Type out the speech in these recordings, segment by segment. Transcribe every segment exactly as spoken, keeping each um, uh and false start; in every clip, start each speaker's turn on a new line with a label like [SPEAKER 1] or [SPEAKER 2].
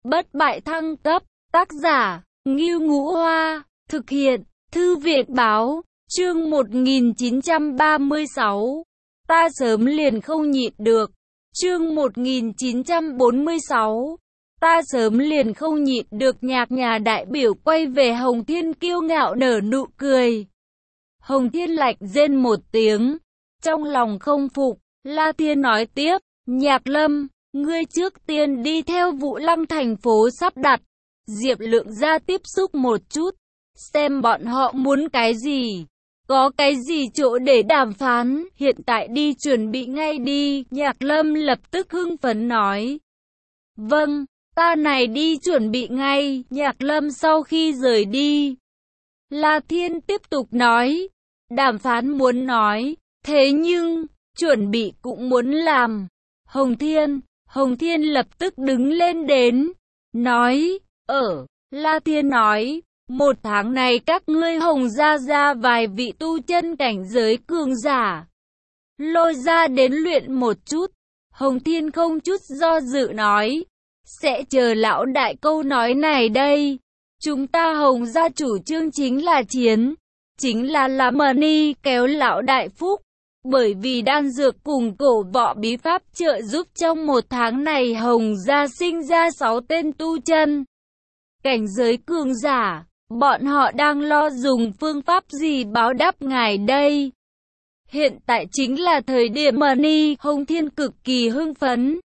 [SPEAKER 1] Bất bại thăng cấp, tác giả, Ngưu Ngũ Hoa, thực hiện, Thư viện Báo, chương một nghìn chín trăm ba mươi sáu. Ta sớm liền không nhịn được, chương một nghìn chín trăm bốn mươi sáu. Ta sớm liền không nhịn được. Nhạc nhà đại biểu quay về Hồng Thiên kiêu ngạo nở nụ cười. Hồng Thiên lạnh rên một tiếng, trong lòng không phục. La Thiên nói tiếp, Nhạc Lâm, ngươi trước tiên đi theo Vũ Lăng thành phố sắp đặt. Diệp Lượng ra tiếp xúc một chút, xem bọn họ muốn cái gì, có cái gì chỗ để đàm phán, hiện tại đi chuẩn bị ngay đi. Nhạc Lâm lập tức hưng phấn nói, vâng, ta này đi chuẩn bị ngay. Nhạc Lâm sau khi rời đi, La Thiên tiếp tục nói, đàm phán muốn nói, thế nhưng, chuẩn bị cũng muốn làm. Hồng Thiên, Hồng Thiên lập tức đứng lên đến, nói, ở, La Thiên nói, một tháng này các ngươi Hồng gia ra vài vị tu chân cảnh giới cường giả, lôi ra đến luyện một chút. Hồng Thiên không chút do dự nói, sẽ chờ lão đại câu nói này đây. Chúng ta Hồng gia chủ trương chính là chiến, chính là làm money kéo lão đại phúc. Bởi vì đan dược cùng cổ võ bí pháp trợ giúp trong một tháng này Hồng gia sinh ra sáu tên tu chân cảnh giới cường giả. Bọn họ đang lo dùng phương pháp gì báo đáp ngài đây. Hiện tại chính là thời điểm money. Hồng Thiên cực kỳ hưng phấn,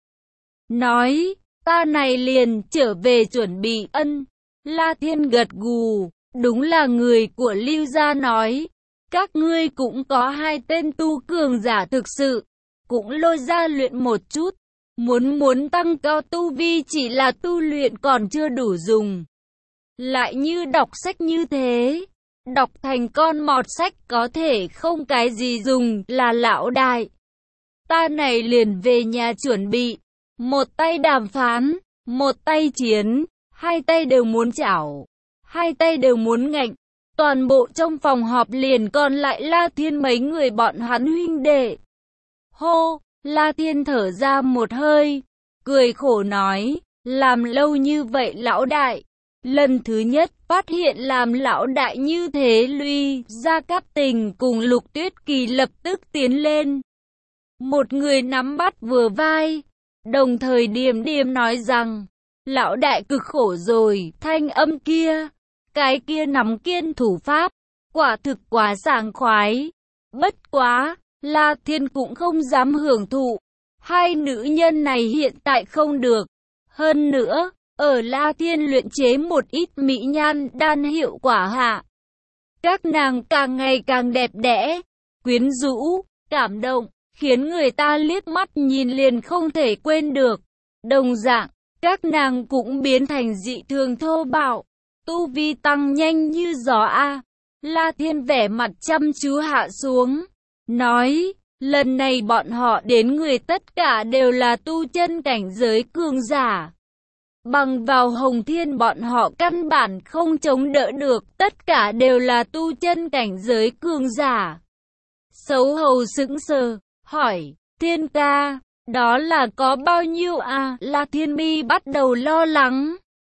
[SPEAKER 1] nói, ta này liền trở về chuẩn bị. Ân. La Thiên gật gù, đúng là người của Lưu gia nói, các ngươi cũng có hai tên tu cường giả thực sự, cũng lôi ra luyện một chút. Muốn muốn tăng cao tu vi chỉ là tu luyện còn chưa đủ dùng. Lại như đọc sách như thế, đọc thành con mọt sách có thể không cái gì dùng. Là lão đại, ta này liền về nhà chuẩn bị, một tay đàm phán, một tay chiến, hai tay đều muốn chảo, hai tay đều muốn ngạnh. Toàn bộ trong phòng họp liền còn lại La Thiên mấy người bọn hắn huynh đệ. Hô, La Thiên thở ra một hơi, cười khổ nói, làm lâu như vậy lão đại, lần thứ nhất phát hiện làm lão đại như thế. Lui Gia Cát Tình cùng Lục Tuyết Kỳ lập tức tiến lên, một người nắm bắt vừa vai, đồng thời điềm điềm nói rằng, lão đại cực khổ rồi. Thanh âm kia, cái kia nắm kiên thủ pháp, quả thực quá sảng khoái. Bất quá, La Thiên cũng không dám hưởng thụ. Hai nữ nhân này hiện tại không được. Hơn nữa, ở La Thiên luyện chế một ít mỹ nhan đan hiệu quả hạ, các nàng càng ngày càng đẹp đẽ, quyến rũ, cảm động, khiến người ta liếc mắt nhìn liền không thể quên được. Đồng dạng, các nàng cũng biến thành dị thường thô bạo, tu vi tăng nhanh như gió a. La Thiên vẻ mặt chăm chú hạ xuống, nói, lần này bọn họ đến người tất cả đều là tu chân cảnh giới cường giả. Bằng vào Hồng Thiên bọn họ căn bản không chống đỡ được, tất cả đều là tu chân cảnh giới cường giả. Xấu hầu sững sờ, hỏi, Thiên ca, đó là có bao nhiêu à? La Thiên Mi bắt đầu lo lắng,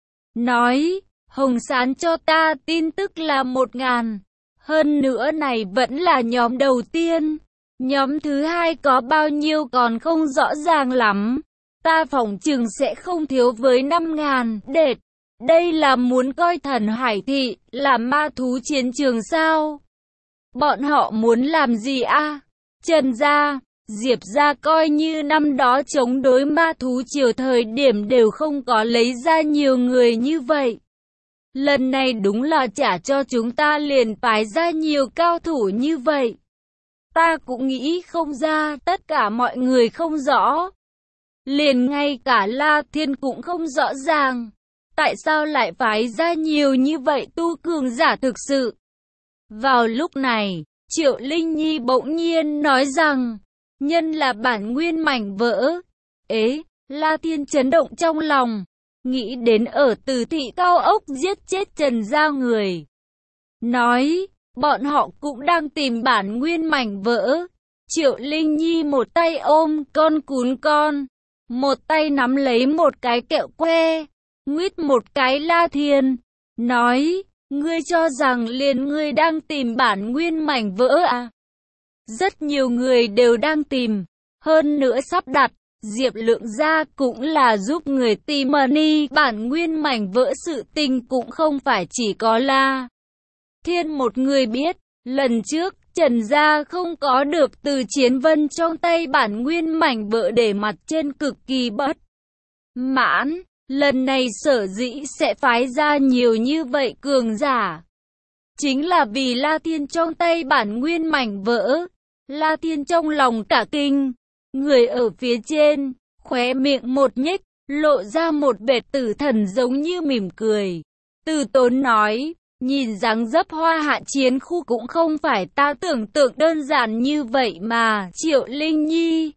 [SPEAKER 1] nói, Hồng Sán cho ta tin tức là một ngàn. Hơn nữa này vẫn là nhóm đầu tiên. Nhóm thứ hai có bao nhiêu còn không rõ ràng lắm. Ta phỏng chừng sẽ không thiếu với năm ngàn. Đệt, đây là muốn coi Thần Hải Thị là ma thú chiến trường sao? Bọn họ muốn làm gì a? À? Trần gia, Diệp gia coi như năm đó chống đối ma thú triều thời điểm đều không có lấy ra nhiều người như vậy. Lần này đúng là trả cho chúng ta liền phái ra nhiều cao thủ như vậy. Ta cũng nghĩ không ra, tất cả mọi người không rõ. Liền ngay cả La Thiên cũng không rõ ràng. Tại sao lại phái ra nhiều như vậy tu cường giả thực sự? Vào lúc này, Triệu Linh Nhi bỗng nhiên nói rằng, nhân là bản nguyên mảnh vỡ. Ế, La Thiên chấn động trong lòng, nghĩ đến ở Từ Thị Cao Ốc giết chết Trần gia người. Nói, bọn họ cũng đang tìm bản nguyên mảnh vỡ. Triệu Linh Nhi một tay ôm con cún con, một tay nắm lấy một cái kẹo que, Nguyết một cái La Thiên, nói, ngươi cho rằng liền ngươi đang tìm bản nguyên mảnh vỡ à? Rất nhiều người đều đang tìm, hơn nữa sắp đặt. Diệp Lượng gia cũng là giúp người tìm money, bản nguyên mảnh vỡ sự tình cũng không phải chỉ có La Thiên một người biết. Lần trước, Trần gia không có được Từ Chiến Vân trong tay bản nguyên mảnh vỡ để mặt trên cực kỳ bất mãn. Lần này sở dĩ sẽ phái ra nhiều như vậy cường giả, chính là vì La Thiên trong tay bản nguyên mảnh vỡ. La Thiên trong lòng cả kinh, người ở phía trên, khóe miệng một nhếch, lộ ra một vệt tử thần giống như mỉm cười. Từ Tốn nói, nhìn dáng dấp Hoa Hạ chiến khu cũng không phải ta tưởng tượng đơn giản như vậy mà. Triệu Linh Nhi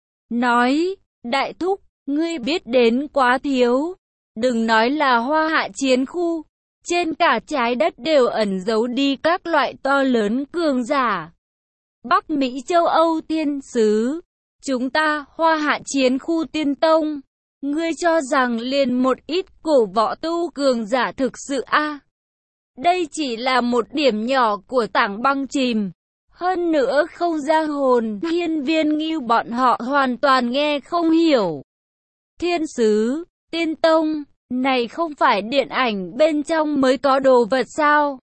[SPEAKER 1] nói, đại thúc, ngươi biết đến quá thiếu. Đừng nói là Hoa Hạ chiến khu, trên cả trái đất đều ẩn giấu đi các loại to lớn cường giả. Bắc Mỹ châu Âu tiên sứ, chúng ta Hoa Hạ chiến khu tiên tông, ngươi cho rằng liền một ít cổ võ tu cường giả thực sự a? À? Đây chỉ là một điểm nhỏ của tảng băng chìm. Hơn nữa không ra hồn, hiên viên ngưu bọn họ hoàn toàn nghe không hiểu. Thiên sứ, tiên tông, này không phải điện ảnh bên trong mới có đồ vật sao?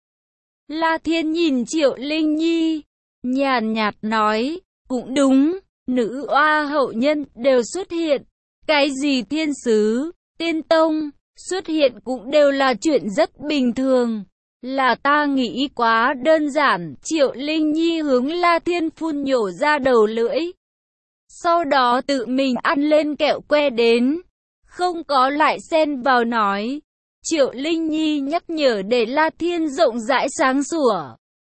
[SPEAKER 1] La Thiên nhìn Triệu Linh Nhi, nhàn nhạt nói, cũng đúng, nữ oa hậu nhân đều xuất hiện. Cái gì thiên sứ, tiên tông, xuất hiện cũng đều là chuyện rất bình thường. Là ta nghĩ quá đơn giản. Triệu Linh Nhi hướng La Thiên phun nhổ ra đầu lưỡi, sau đó tự mình ăn lên kẹo que đến, không có lại xen vào nói. Triệu Linh Nhi nhắc nhở để La Thiên rộng rãi sáng sủa.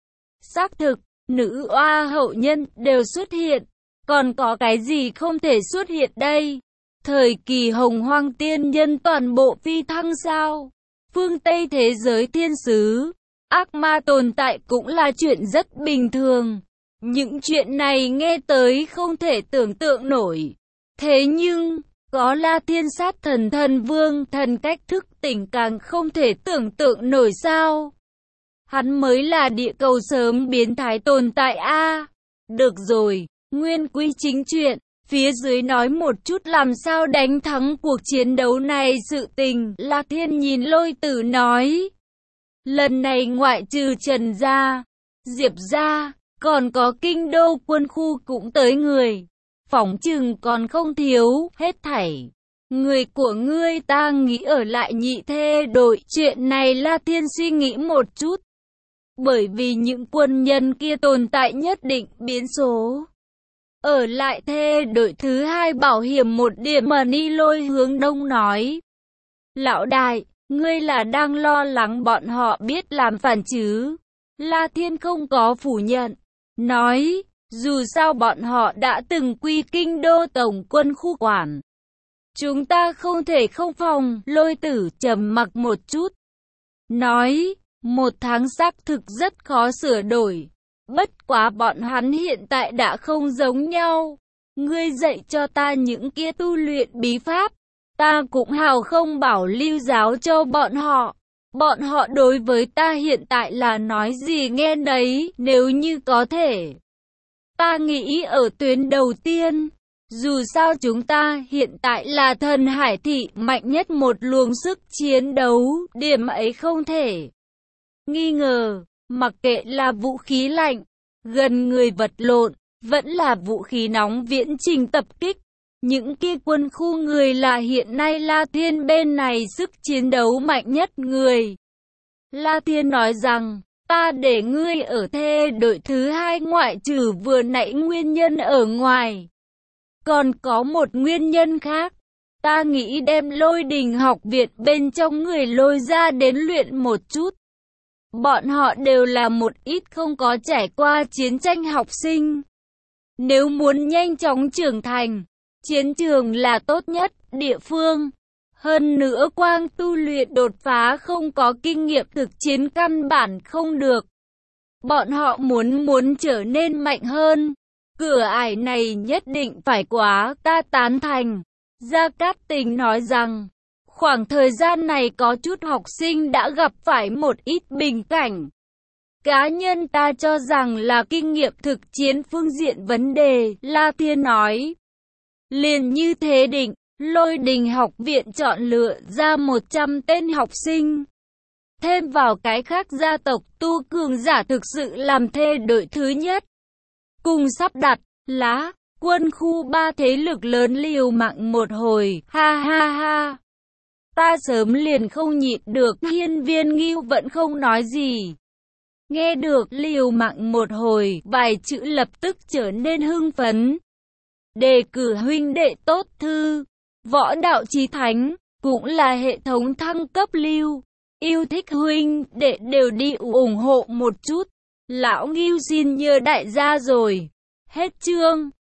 [SPEAKER 1] Xác thực, nữ oa hậu nhân đều xuất hiện, còn có cái gì không thể xuất hiện đây? Thời kỳ hồng hoang tiên nhân toàn bộ phi thăng sao? Phương Tây thế giới thiên sứ, ác ma tồn tại cũng là chuyện rất bình thường. Những chuyện này nghe tới không thể tưởng tượng nổi. Thế nhưng, có La Thiên sát thần thần vương thần cách thức tỉnh càng không thể tưởng tượng nổi sao? Hắn mới là địa cầu sớm biến thái tồn tại a. À, được rồi, nguyên quy chính chuyện. Phía dưới nói một chút làm sao đánh thắng cuộc chiến đấu này sự tình. La Thiên nhìn Lôi Tử nói, lần này ngoại trừ Trần gia, Diệp gia, còn có kinh đô quân khu cũng tới người. Phỏng chừng còn không thiếu, hết thảy. Người của ngươi ta nghĩ ở lại nhị thê đội. Chuyện này La Thiên suy nghĩ một chút. Bởi vì những quân nhân kia tồn tại nhất định biến số. Ở lại thê đội thứ hai bảo hiểm một điểm. Mà Ni Lôi hướng đông nói, lão đại, ngươi là đang lo lắng bọn họ biết làm phản chứ? La Thiên không có phủ nhận, nói, dù sao bọn họ đã từng quy kinh đô tổng quân khu quản. Chúng ta không thể không phòng. Lôi Tử trầm mặc một chút, nói, một tháng xác thực rất khó sửa đổi. Bất quá bọn hắn hiện tại đã không giống nhau. Ngươi dạy cho ta những kia tu luyện bí pháp, ta cũng hào không bảo lưu giáo cho bọn họ. Bọn họ đối với ta hiện tại là nói gì nghe nấy. Nếu như có thể, ta nghĩ ở tuyến đầu tiên. Dù sao chúng ta hiện tại là thần hải thị mạnh nhất một luồng sức chiến đấu. Điểm ấy không thể nghi ngờ. Mặc kệ là vũ khí lạnh, gần người vật lộn, vẫn là vũ khí nóng viễn trình tập kích. Những kia quân khu người là hiện nay La Thiên bên này sức chiến đấu mạnh nhất người. La Thiên nói rằng, ta để ngươi ở thê đội thứ hai ngoại trừ vừa nãy nguyên nhân ở ngoài. Còn có một nguyên nhân khác. Ta nghĩ đem Lôi Đình học viện bên trong người lôi ra đến luyện một chút. Bọn họ đều là một ít không có trải qua chiến tranh học sinh. Nếu muốn nhanh chóng trưởng thành, chiến trường là tốt nhất địa phương. Hơn nữa quang tu luyện đột phá không có kinh nghiệm thực chiến căn bản không được. Bọn họ muốn muốn trở nên mạnh hơn. Cửa ải này nhất định phải quá, ta tán thành. Gia Cát Tình nói rằng, Khoảng thời gian này có chút học sinh đã gặp phải một ít bình cảnh. Cá nhân ta cho rằng là kinh nghiệm thực chiến phương diện vấn đề, La Thiên nói. Liền như thế định, Lôi Đình học viện chọn lựa ra một trăm tên học sinh. Thêm vào cái khác gia tộc tu cường giả thực sự làm thê đội thứ nhất. Cùng sắp đặt, lá, quân khu ba thế lực lớn liều mạng một hồi, ha ha ha. Ta sớm liền không nhịn được, Hiên Viên Ngưu vẫn không nói gì. Nghe được liều mạng một hồi, vài chữ lập tức trở nên hưng phấn. Đề cử huynh đệ tốt thư, võ đạo chí thánh, cũng là hệ thống thăng cấp lưu. Yêu thích huynh đệ đều đi ủng hộ một chút. Lão Ngưu xin nhờ đại gia rồi. Hết chương.